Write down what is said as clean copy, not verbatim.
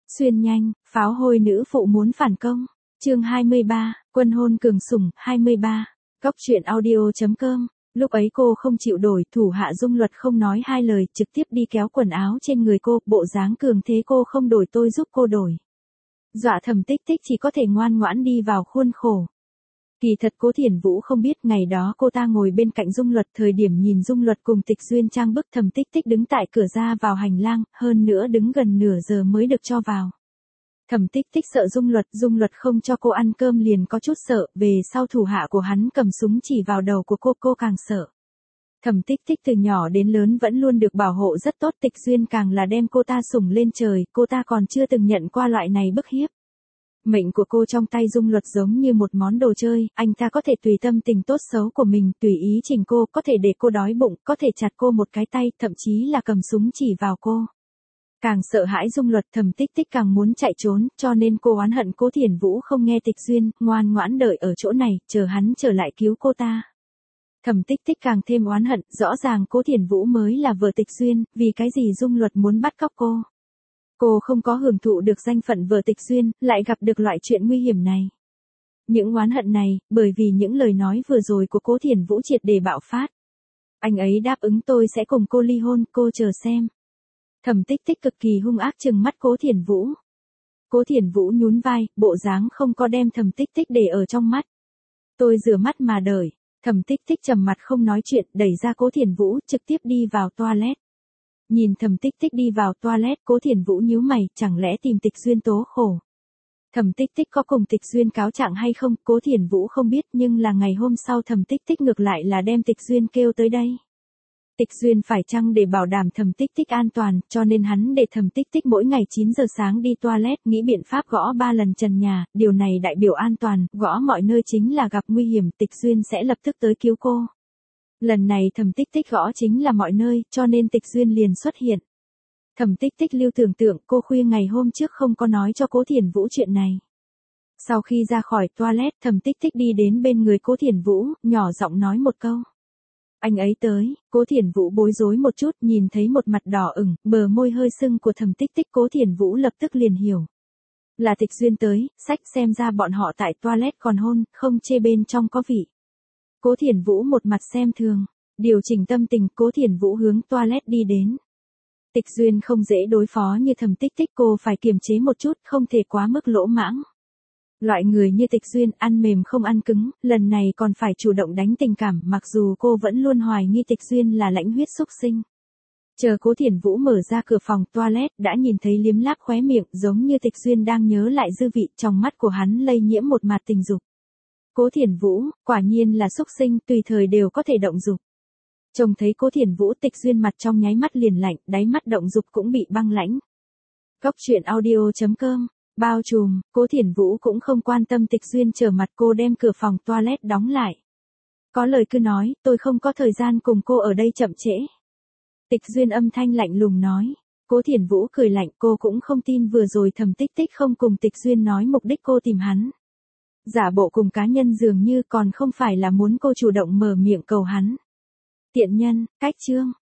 Xuyên nhanh, pháo hôi nữ phụ muốn phản công. Chương 23, quân hôn cường sủng, 23. Góc truyện audio.com. Lúc ấy cô không chịu đổi, thủ hạ Dung Luật không nói hai lời, trực tiếp đi kéo quần áo trên người cô, bộ dáng cường thế cô không đổi tôi giúp cô đổi. Dọa Thẩm Tích Tích chỉ có thể ngoan ngoãn đi vào khuôn khổ. Kỳ thật Cố Thiển Vũ không biết ngày đó cô ta ngồi bên cạnh Dung Luật, thời điểm nhìn Dung Luật cùng Tịch Duyên trang bức, Thẩm Tích Tích đứng tại cửa ra vào hành lang, hơn nữa đứng gần nửa giờ mới được cho vào. Thẩm Tích Tích sợ Dung Luật không cho cô ăn cơm liền có chút sợ, về sau thủ hạ của hắn cầm súng chỉ vào đầu của cô càng sợ. Thẩm Tích Tích từ nhỏ đến lớn vẫn luôn được bảo hộ rất tốt, Tịch Duyên càng là đem cô ta sủng lên trời, cô ta còn chưa từng nhận qua loại này bức hiếp. Mệnh của cô trong tay Dung Luật giống như một món đồ chơi, anh ta có thể tùy tâm tình tốt xấu của mình, tùy ý chỉnh cô, có thể để cô đói bụng, có thể chặt cô một cái tay, thậm chí là cầm súng chỉ vào cô. Càng sợ hãi Dung Luật, Thẩm Tích Tích càng muốn chạy trốn, cho nên cô oán hận Cố Thiển Vũ không nghe Tịch Duyên, ngoan ngoãn đợi ở chỗ này, chờ hắn trở lại cứu cô ta. Thẩm Tích Tích càng thêm oán hận, rõ ràng Cố Thiển Vũ mới là vợ Tịch Duyên, vì cái gì Dung Luật muốn bắt cóc cô. Cô không có hưởng thụ được danh phận vợ Tịch Duyên, lại gặp được loại chuyện nguy hiểm này. Những oán hận này, bởi vì những lời nói vừa rồi của Cố Thiển Vũ triệt để bạo phát. Anh ấy đáp ứng tôi sẽ cùng cô ly hôn, cô chờ xem. Thẩm Tích Tích cực kỳ hung ác trừng mắt Cố Thiển Vũ. Cố Thiển Vũ nhún vai, bộ dáng không có đem Thẩm Tích Tích để ở trong mắt. Tôi rửa mắt mà đợi. Thẩm Tích Tích trầm mặt không nói chuyện, đẩy ra Cố Thiển Vũ, trực tiếp đi vào toilet. Nhìn Thẩm Tích Tích đi vào toilet, Cố Thiển Vũ nhíu mày, chẳng lẽ tìm Tịch Duyên tố khổ. Thẩm Tích Tích có cùng Tịch Duyên cáo trạng hay không, Cố Thiển Vũ không biết, nhưng là ngày hôm sau Thẩm Tích Tích ngược lại là đem Tịch Duyên kêu tới đây. Tịch Duyên phải chăng để bảo đảm Thẩm Tích Tích an toàn, cho nên hắn để Thẩm Tích Tích mỗi ngày 9 giờ sáng đi toilet, nghĩ biện pháp gõ 3 lần trần nhà, điều này đại biểu an toàn, gõ mọi nơi chính là gặp nguy hiểm, Tịch Duyên sẽ lập tức tới cứu cô. Lần này Thẩm Tích Tích gõ chính là mọi nơi, cho nên Tịch Duyên liền xuất hiện. Thẩm Tích Tích lưu tưởng tượng, cô khuya ngày hôm trước không có nói cho Cố Thiển Vũ chuyện này. Sau khi ra khỏi toilet, Thẩm Tích Tích đi đến bên người Cố Thiển Vũ, nhỏ giọng nói một câu. Anh ấy tới. Cố Thiển Vũ bối rối một chút, nhìn thấy một mặt đỏ ửng, bờ môi hơi sưng của Thẩm Tích Tích, Cố Thiển Vũ lập tức liền hiểu. Là Tịch Duyên tới, sách xem ra bọn họ tại toilet còn hôn, không chê bên trong có vị. Cố Thiển Vũ một mặt xem thường, điều chỉnh tâm tình, Cố Thiển Vũ hướng toilet đi đến. Tịch Duyên không dễ đối phó như Thẩm Tích Tích, cô phải kiềm chế một chút, không thể quá mức lỗ mãng. Loại người như Tịch Duyên ăn mềm không ăn cứng, lần này còn phải chủ động đánh tình cảm, mặc dù cô vẫn luôn hoài nghi Tịch Duyên là lãnh huyết xúc sinh. Chờ Cố Thiển Vũ mở ra cửa phòng toilet, đã nhìn thấy liếm láp khóe miệng, giống như Tịch Duyên đang nhớ lại dư vị, trong mắt của hắn lây nhiễm một mạt tình dục. Cố Thiển Vũ, quả nhiên là xúc sinh, tùy thời đều có thể động dục. Trông thấy Cố Thiển Vũ, Tịch Duyên mặt trong nháy mắt liền lạnh, đáy mắt động dục cũng bị băng lãnh. Góc truyện audio.com. Bao trùm, Cố Thiển Vũ cũng không quan tâm Tịch Duyên trở mặt, cô đem cửa phòng toilet đóng lại. Có lời cứ nói, tôi không có thời gian cùng cô ở đây chậm trễ. Tịch Duyên âm thanh lạnh lùng nói. Cố Thiển Vũ cười lạnh, cô cũng không tin vừa rồi Thẩm Tích Tích không cùng Tịch Duyên nói mục đích cô tìm hắn. Giả bộ cùng cá nhân dường như còn không phải là muốn cô chủ động mở miệng cầu hắn. Tiện nhân, cách chương.